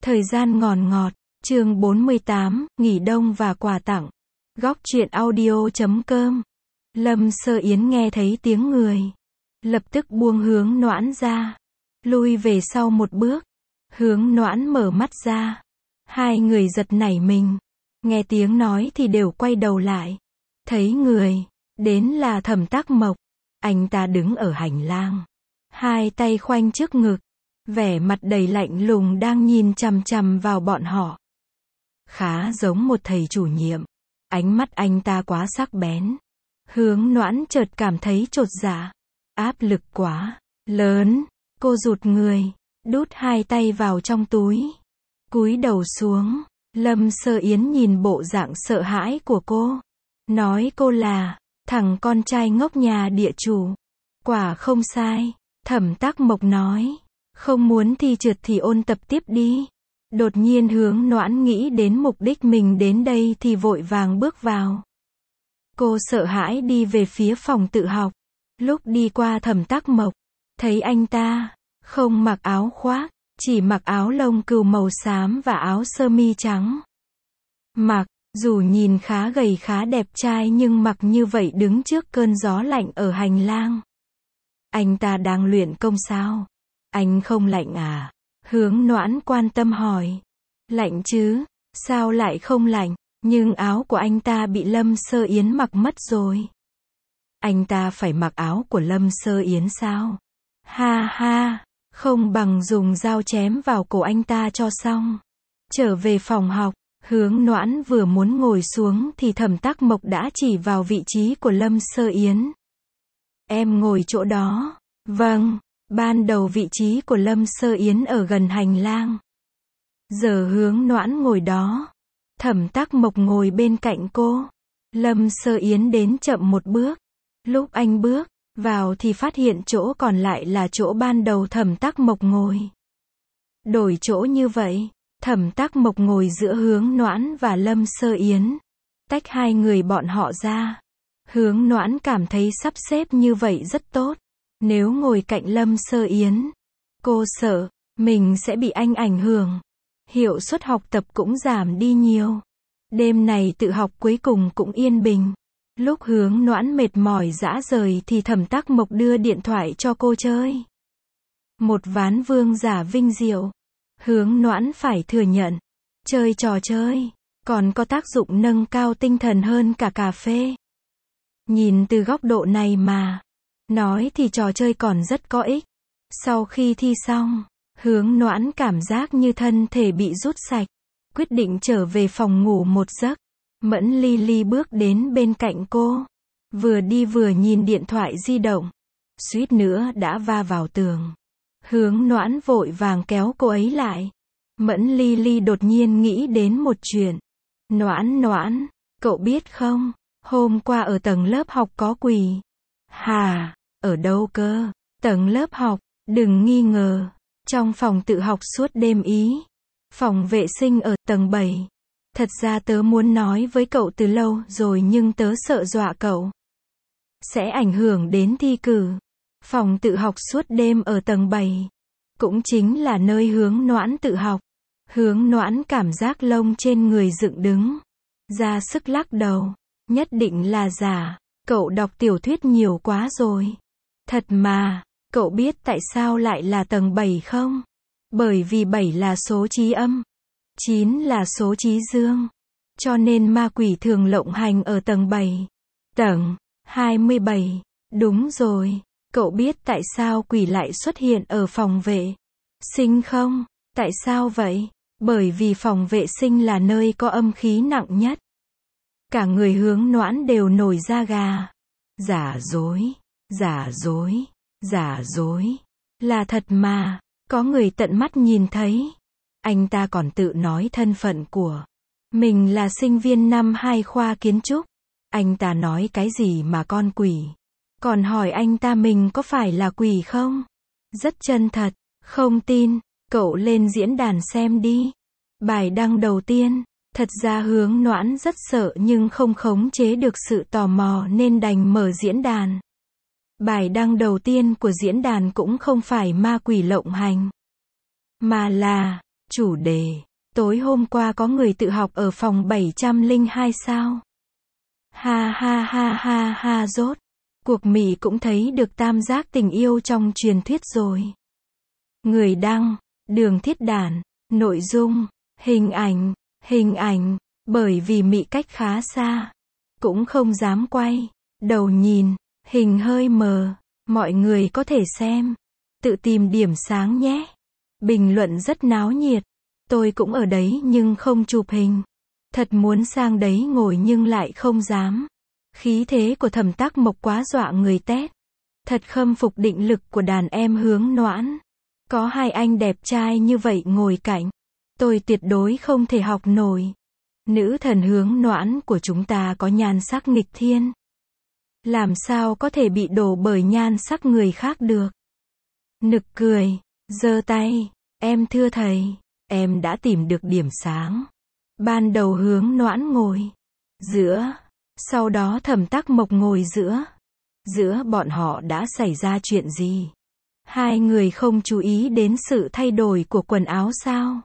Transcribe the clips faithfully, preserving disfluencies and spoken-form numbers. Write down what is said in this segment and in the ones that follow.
Thời gian ngòn ngọt, chương bốn mươi tám, nghỉ đông và quà tặng. Góc truyện audio chấm com. Lâm Sơ Yến nghe thấy tiếng người, lập tức buông Hướng Noãn ra, lui về sau một bước. Hướng Noãn mở mắt ra, hai người giật nảy mình, nghe tiếng nói thì đều quay đầu lại, thấy người đến là Thẩm Tắc Mộc. Anh ta đứng ở hành lang, hai tay khoanh trước ngực, vẻ mặt đầy lạnh lùng đang nhìn chằm chằm vào bọn họ. Khá giống một thầy chủ nhiệm, ánh mắt anh ta quá sắc bén. Hướng Noãn chợt cảm thấy chột dạ, áp lực quá lớn, cô rụt người, đút hai tay vào trong túi, cúi đầu xuống. Lâm Sơ Yến nhìn bộ dạng sợ hãi của cô, nói cô là thằng con trai ngốc nhà địa chủ. Quả không sai, Thẩm Tắc Mộc nói, không muốn thi trượt thì ôn tập tiếp đi. Đột nhiên Hướng Noãn nghĩ đến mục đích mình đến đây thì vội vàng bước vào. Cô sợ hãi đi về phía phòng tự học. Lúc đi qua Thẩm Tắc Mộc, thấy anh ta không mặc áo khoác, chỉ mặc áo lông cừu màu xám và áo sơ mi trắng. Mặc dù nhìn khá gầy khá đẹp trai nhưng mặc như vậy đứng trước cơn gió lạnh ở hành lang. Anh ta đang luyện công sao? Anh không lạnh à? Hướng Noãn quan tâm hỏi. Lạnh chứ, sao lại không lạnh? Nhưng áo của anh ta bị Lâm Sơ Yến mặc mất rồi. Anh ta phải mặc áo của Lâm Sơ Yến sao? Ha ha, không bằng dùng dao chém vào cổ anh ta cho xong. Trở về phòng học, Hướng Noãn vừa muốn ngồi xuống thì Thẩm Tắc Mộc đã chỉ vào vị trí của Lâm Sơ Yến. Em ngồi chỗ đó. Vâng, ban đầu vị trí của Lâm Sơ Yến ở gần hành lang. Giờ Hướng Noãn ngồi đó, Thẩm Tắc Mộc ngồi bên cạnh cô. Lâm Sơ Yến đến chậm một bước. Lúc anh bước vào thì phát hiện chỗ còn lại là chỗ ban đầu Thẩm Tắc Mộc ngồi. Đổi chỗ như vậy, Thẩm Tắc Mộc ngồi giữa Hướng Noãn và Lâm Sơ Yến, tách hai người bọn họ ra. Hướng Noãn cảm thấy sắp xếp như vậy rất tốt. Nếu ngồi cạnh Lâm Sơ Yến, cô sợ mình sẽ bị anh ảnh hưởng, hiệu suất học tập cũng giảm đi nhiều. Đêm này tự học cuối cùng cũng yên bình. Lúc Hướng Noãn mệt mỏi rã rời thì Thẩm Tắc Mộc đưa điện thoại cho cô chơi. Một ván vương giả vinh diệu. Hướng Noãn phải thừa nhận, chơi trò chơi còn có tác dụng nâng cao tinh thần hơn cả cà phê. Nhìn từ góc độ này mà nói thì trò chơi còn rất có ích. Sau khi thi xong, Hướng Noãn cảm giác như thân thể bị rút sạch, quyết định trở về phòng ngủ một giấc. Mẫn Ly Ly bước đến bên cạnh cô, vừa đi vừa nhìn điện thoại di động, suýt nữa đã va vào tường. Hướng Noãn vội vàng kéo cô ấy lại. Mẫn Ly Ly đột nhiên nghĩ đến một chuyện. Noãn Noãn, cậu biết không, hôm qua ở tầng lớp học có quỷ. Hà, ở đâu cơ? Tầng lớp học, đừng nghi ngờ. Trong phòng tự học suốt đêm ý. Phòng vệ sinh ở tầng bảy. Thật ra tớ muốn nói với cậu từ lâu rồi nhưng tớ sợ dọa cậu sẽ ảnh hưởng đến thi cử. Phòng tự học suốt đêm ở tầng bảy, cũng chính là nơi Hướng Noãn tự học. Hướng Noãn cảm giác lông trên người dựng đứng, ra sức lắc đầu. Nhất định là giả, cậu đọc tiểu thuyết nhiều quá rồi. Thật mà, cậu biết tại sao lại là tầng bảy không? Bởi vì bảy là số chí âm, chín là số chí dương. Cho nên ma quỷ thường lộng hành ở tầng bảy. Tầng hai mươi bảy, đúng rồi. Cậu biết tại sao quỷ lại xuất hiện ở phòng vệ sinh không? Tại sao vậy? Bởi vì phòng vệ sinh là nơi có âm khí nặng nhất. Cả người Hướng Noãn đều nổi da gà. Giả dối, giả dối, giả dối. Là thật mà, có người tận mắt nhìn thấy. Anh ta còn tự nói thân phận của mình là sinh viên năm hai khoa kiến trúc. Anh ta nói cái gì mà con quỷ? Còn hỏi anh ta mình có phải là quỷ không? Rất chân thật, không tin, cậu lên diễn đàn xem đi. Bài đăng đầu tiên, thật ra Hướng Noãn rất sợ nhưng không khống chế được sự tò mò nên đành mở diễn đàn. Bài đăng đầu tiên của diễn đàn cũng không phải ma quỷ lộng hành, mà là Chủ đề. Tối hôm qua có người tự học ở phòng bảy trăm lẻ hai sao? Ha ha ha ha ha rốt. Cuộc Mị cũng thấy được tam giác tình yêu trong truyền thuyết rồi. Người đăng, Đường Thiết Đản. Nội dung, hình ảnh, hình ảnh, bởi vì Mị cách khá xa, cũng không dám quay, đầu nhìn, hình hơi mờ, mọi người có thể xem, tự tìm điểm sáng nhé. Bình luận rất náo nhiệt, tôi cũng ở đấy nhưng không chụp hình. Thật muốn sang đấy ngồi nhưng lại không dám. Khí thế của Thẩm Tắc Mộc quá dọa người tét. Thật khâm phục định lực của đàn em Hướng Noãn. Có hai anh đẹp trai như vậy ngồi cạnh, tôi tuyệt đối không thể học nổi. Nữ thần Hướng Noãn của chúng ta có nhan sắc nghịch thiên. Làm sao có thể bị đổ bởi nhan sắc người khác được? Nực cười, giơ tay, em thưa thầy, em đã tìm được điểm sáng. Ban đầu Hướng Noãn ngồi giữa, sau đó Thẩm Tắc Mộc ngồi giữa. Giữa bọn họ đã xảy ra chuyện gì? Hai người không chú ý đến sự thay đổi của quần áo sao?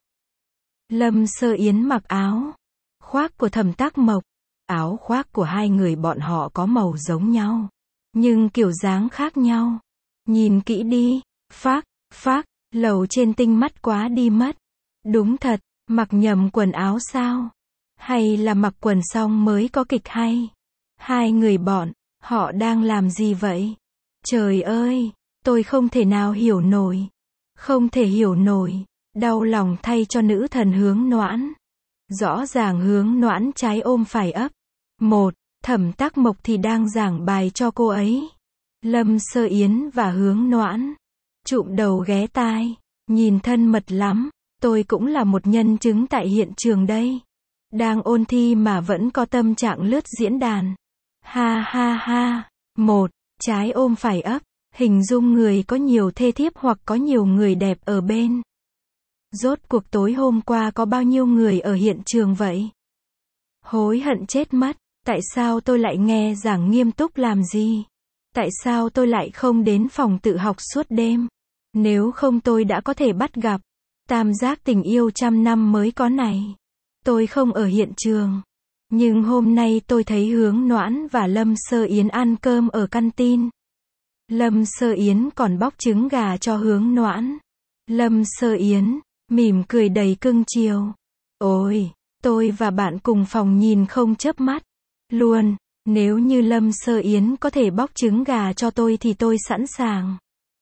Lâm Sơ Yến mặc áo khoác của Thẩm Tắc Mộc. Áo khoác của hai người bọn họ có màu giống nhau, nhưng kiểu dáng khác nhau. Nhìn kỹ đi, phác, phác, lầu trên tinh mắt quá đi mất. Đúng thật, mặc nhầm quần áo sao? Hay là mặc quần xong mới có kịch hay? Hai người bọn, họ đang làm gì vậy? Trời ơi, tôi không thể nào hiểu nổi. Không thể hiểu nổi, đau lòng thay cho nữ thần Hướng Noãn. Rõ ràng Hướng Noãn trái ôm phải ấp. Một, Thẩm Tắc Mộc thì đang giảng bài cho cô ấy. Lâm Sơ Yến và Hướng Noãn chụm đầu ghé tai, nhìn thân mật lắm. Tôi cũng là một nhân chứng tại hiện trường đây. Đang ôn thi mà vẫn có tâm trạng lướt diễn đàn. Ha ha ha. Một, trái ôm phải ấp, hình dung người có nhiều thê thiếp hoặc có nhiều người đẹp ở bên. Rốt cuộc tối hôm qua có bao nhiêu người ở hiện trường vậy? Hối hận chết mất, tại sao tôi lại nghe giảng nghiêm túc làm gì? Tại sao tôi lại không đến phòng tự học suốt đêm? Nếu không tôi đã có thể bắt gặp tam giác tình yêu trăm năm mới có này. Tôi không ở hiện trường, nhưng hôm nay tôi thấy Hướng Noãn và Lâm Sơ Yến ăn cơm ở căn tin. Lâm Sơ Yến còn bóc trứng gà cho Hướng Noãn. Lâm Sơ Yến mỉm cười đầy cưng chiều. Ôi, tôi và bạn cùng phòng nhìn không chớp mắt luôn. Nếu như Lâm Sơ Yến có thể bóc trứng gà cho tôi thì tôi sẵn sàng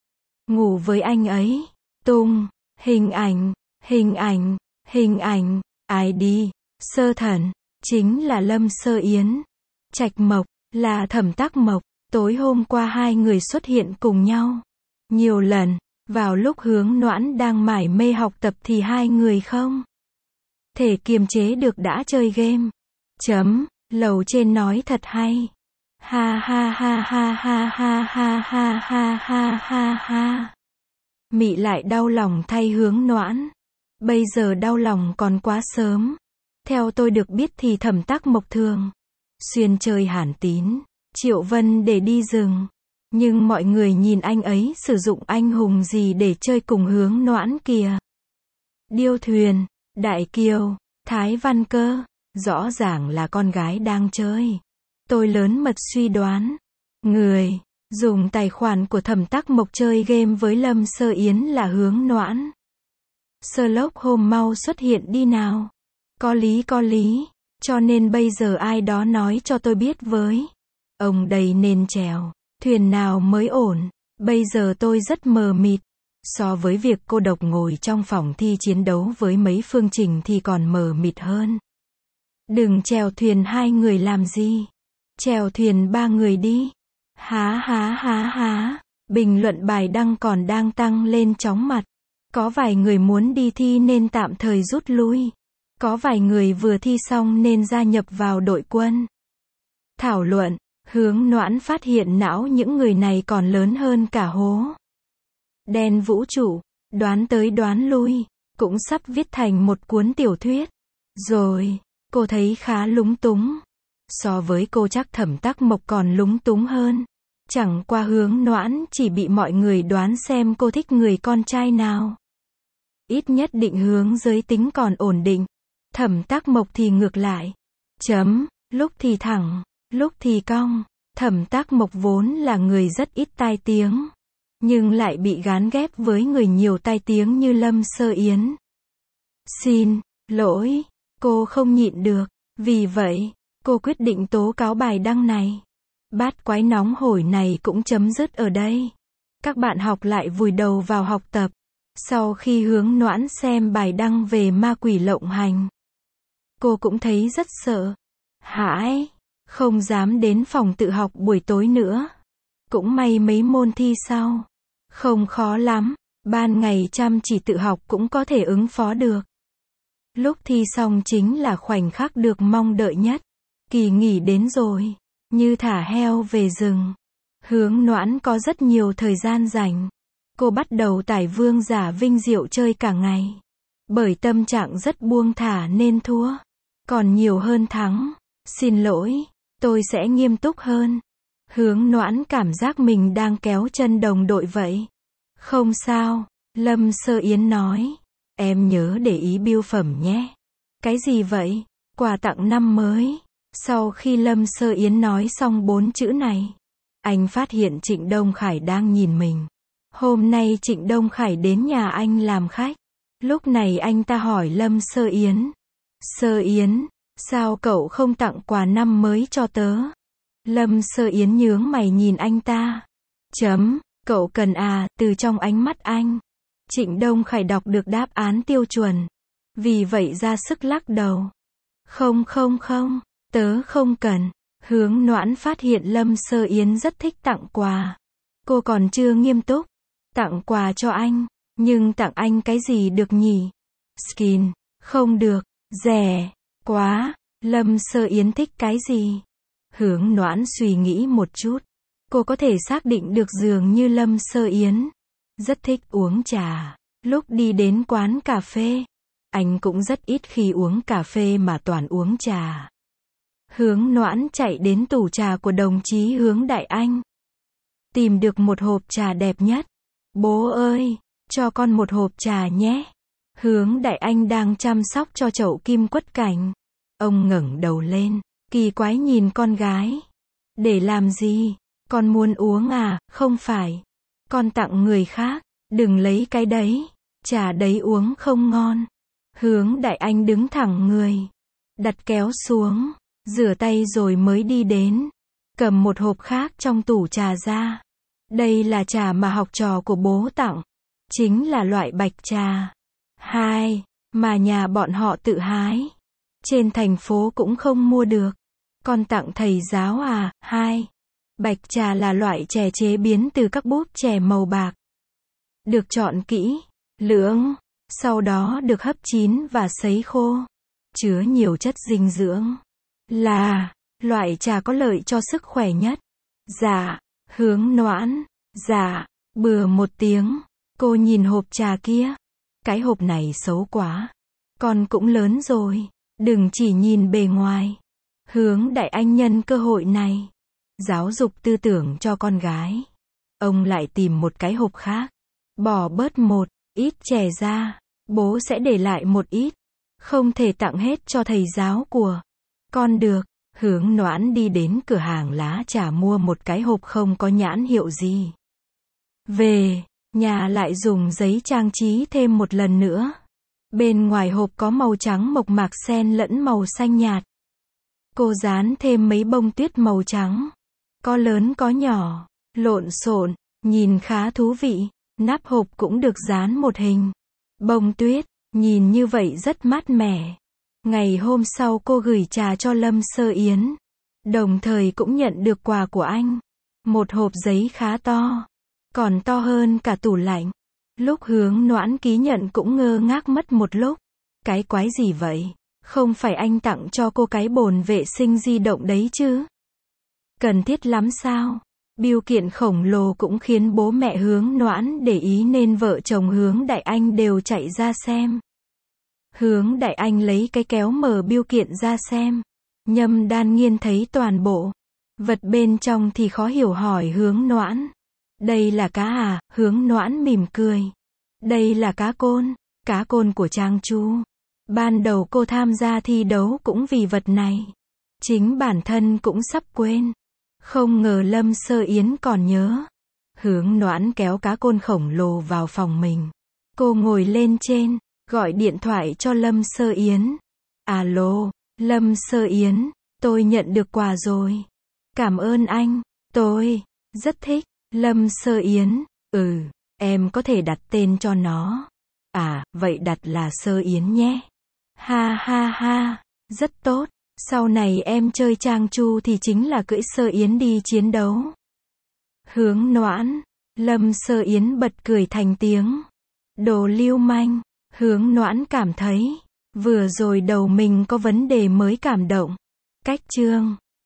ngủ với anh ấy. Tung, hình ảnh, hình ảnh, hình ảnh, ai đi, Sơ Thần, chính là Lâm Sơ Yến. Trạch Mộc, là Thẩm Tắc Mộc. Tối hôm qua hai người xuất hiện cùng nhau nhiều lần. Vào lúc Hướng Noãn đang mải mê học tập thì hai người không thể kiềm chế được đã chơi game. Chấm, lầu trên nói thật hay. Ha ha ha ha ha ha ha ha ha ha ha ha. Mị lại đau lòng thay Hướng Noãn. Bây giờ đau lòng còn quá sớm. Theo tôi được biết thì Thẩm Tắc Mộc thường xuyên chơi Hàn Tín, Triệu Vân để đi rừng. Nhưng mọi người nhìn anh ấy sử dụng anh hùng gì để chơi cùng Hướng Noãn kìa. Điêu Thuyền, Đại Kiều, Thái Văn Cơ, rõ ràng là con gái đang chơi. Tôi lớn mật suy đoán, người dùng tài khoản của Thẩm Tắc Mộc chơi game với Lâm Sơ Yến là Hướng Noãn. Sherlock Holmes mau xuất hiện đi nào. Có lý có lý, cho nên bây giờ ai đó nói cho tôi biết với. Ông đây nên chèo thuyền nào mới ổn? Bây giờ tôi rất mờ mịt. So với việc cô độc ngồi trong phòng thi chiến đấu với mấy phương trình thì còn mờ mịt hơn. Đừng chèo thuyền hai người làm gì? Chèo thuyền ba người đi. Há há há há. Bình luận bài đăng còn đang tăng lên chóng mặt. Có vài người muốn đi thi nên tạm thời rút lui. Có vài người vừa thi xong nên gia nhập vào đội quân. Thảo luận. Hướng Noãn phát hiện não những người này còn lớn hơn cả hố đen vũ trụ, đoán tới đoán lui, cũng sắp viết thành một cuốn tiểu thuyết. Rồi, cô thấy khá lúng túng. So với cô chắc Thẩm Tắc Mộc còn lúng túng hơn. Chẳng qua Hướng Noãn chỉ bị mọi người đoán xem cô thích người con trai nào. ít nhất định hướng giới tính còn ổn định. Thẩm Tắc Mộc thì ngược lại. Chấm, lúc thì thẳng, lúc thì cong. Thẩm Tắc Mộc vốn là người rất ít tai tiếng, nhưng lại bị gán ghép với người nhiều tai tiếng như Lâm Sơ Yến. Xin lỗi, cô không nhịn được, vì vậy, cô quyết định tố cáo bài đăng này. Bát quái nóng hổi này cũng chấm dứt ở đây. Các bạn học lại vùi đầu vào học tập. Sau khi Hướng Noãn xem bài đăng về ma quỷ lộng hành, cô cũng thấy rất sợ hãi, không dám đến phòng tự học buổi tối nữa. Cũng may mấy môn thi sau không khó lắm, ban ngày chăm chỉ tự học cũng có thể ứng phó được. Lúc thi xong chính là khoảnh khắc được mong đợi nhất. Kỳ nghỉ đến rồi, như thả heo về rừng. Hướng Noãn có rất nhiều thời gian rảnh. Cô bắt đầu tải Vương Giả Vinh Diệu chơi cả ngày. Bởi tâm trạng rất buông thả nên thua còn nhiều hơn thắng. Xin lỗi, tôi sẽ nghiêm túc hơn. Hướng Noãn cảm giác mình đang kéo chân đồng đội vậy. Không sao, Lâm Sơ Yến nói. Em nhớ để ý bưu phẩm nhé. Cái gì vậy? Quà tặng năm mới. Sau khi Lâm Sơ Yến nói xong bốn chữ này, anh phát hiện Trịnh Đông Khải đang nhìn mình. Hôm nay Trịnh Đông Khải đến nhà anh làm khách. Lúc này anh ta hỏi Lâm Sơ Yến. Sơ Yến, sao cậu không tặng quà năm mới cho tớ? Lâm Sơ Yến nhướng mày nhìn anh ta. Chấm, cậu cần à, từ trong ánh mắt anh. Trịnh Đông Khải đọc được đáp án tiêu chuẩn. Vì vậy ra sức lắc đầu. Không không không, tớ không cần. Hướng Noãn phát hiện Lâm Sơ Yến rất thích tặng quà. Cô còn chưa nghiêm túc. Tặng quà cho anh, nhưng tặng anh cái gì được nhỉ? Skin, không được, rẻ, quá. Lâm Sơ Yến thích cái gì? Hướng Noãn suy nghĩ một chút. Cô có thể xác định được dường như Lâm Sơ Yến rất thích uống trà. Lúc đi đến quán cà phê, anh cũng rất ít khi uống cà phê mà toàn uống trà. Hướng Noãn chạy đến tủ trà của đồng chí Hướng Đại Anh. Tìm được một hộp trà đẹp nhất. Bố ơi, cho con một hộp trà nhé. Hướng Đại Anh đang chăm sóc cho chậu kim quất cảnh. Ông ngẩng đầu lên, kỳ quái nhìn con gái. Để làm gì? Con muốn uống à? Không phải. Con tặng người khác. Đừng lấy cái đấy. Trà đấy uống không ngon. Hướng Đại Anh đứng thẳng người. Đặt kéo xuống. Rửa tay rồi mới đi đến. Cầm một hộp khác trong tủ trà ra. Đây là trà mà học trò của bố tặng. Chính là loại bạch trà. Hai, mà nhà bọn họ tự hái. Trên thành phố cũng không mua được. Con tặng thầy giáo à? Hai, bạch trà là loại chè chế biến từ các búp chè màu bạc. Được chọn kỹ, lưỡng, sau đó được hấp chín và sấy khô. Chứa nhiều chất dinh dưỡng. Là loại trà có lợi cho sức khỏe nhất. Dạ. Hướng Noãn. Dạ. Bừa một tiếng. Cô nhìn hộp trà kia. Cái hộp này xấu quá. Con cũng lớn rồi. Đừng chỉ nhìn bề ngoài. Hướng Đại Anh nhân cơ hội này. Giáo dục tư tưởng cho con gái. Ông lại tìm một cái hộp khác. Bỏ bớt một ít chè ra. Bố sẽ để lại một ít. Không thể tặng hết cho thầy giáo của con được. Hướng Noãn đi đến cửa hàng lá trà mua một cái hộp không có nhãn hiệu gì. Về nhà lại dùng giấy trang trí thêm một lần nữa. Bên ngoài hộp có màu trắng mộc mạc xen lẫn màu xanh nhạt. Cô dán thêm mấy bông tuyết màu trắng. Có lớn có nhỏ, lộn xộn, nhìn khá thú vị. Nắp hộp cũng được dán một hình bông tuyết, nhìn như vậy rất mát mẻ. Ngày hôm sau cô gửi trà cho Lâm Sơ Yến. Đồng thời cũng nhận được quà của anh. Một hộp giấy khá to. Còn to hơn cả tủ lạnh. Lúc Hướng Noãn ký nhận cũng ngơ ngác mất một lúc. Cái quái gì vậy? Không phải anh tặng cho cô cái bồn vệ sinh di động đấy chứ? Cần thiết lắm sao? Bưu kiện khổng lồ cũng khiến bố mẹ Hướng Noãn để ý nên vợ chồng Hướng Đại Anh đều chạy ra xem. Hướng Đại Anh lấy cái kéo mở bưu kiện ra xem. Nhâm Đan Nghiên thấy toàn bộ vật bên trong thì khó hiểu hỏi Hướng Noãn. Đây là cá à? Hướng Noãn mỉm cười. Đây là cá côn. cá côn của Trang Chu. Ban đầu cô tham gia thi đấu cũng vì vật này. Chính bản thân cũng sắp quên. Không ngờ Lâm Sơ Yến còn nhớ. Hướng Noãn kéo cá côn khổng lồ vào phòng mình. Cô ngồi lên trên, gọi điện thoại cho Lâm Sơ Yến. Alo, Lâm Sơ Yến, tôi nhận được quà rồi. Cảm ơn anh, tôi rất thích. Lâm Sơ Yến, ừ, em có thể đặt tên cho nó. À, vậy đặt là Sơ Yến nhé. Ha ha ha, rất tốt. Sau này em chơi Trang Chu thì chính là cưỡi Sơ Yến đi chiến đấu. Hướng Noãn, Lâm Sơ Yến bật cười thành tiếng. Đồ lưu manh. Hướng Noãn cảm thấy, vừa rồi đầu mình có vấn đề mới cảm động. Cách chương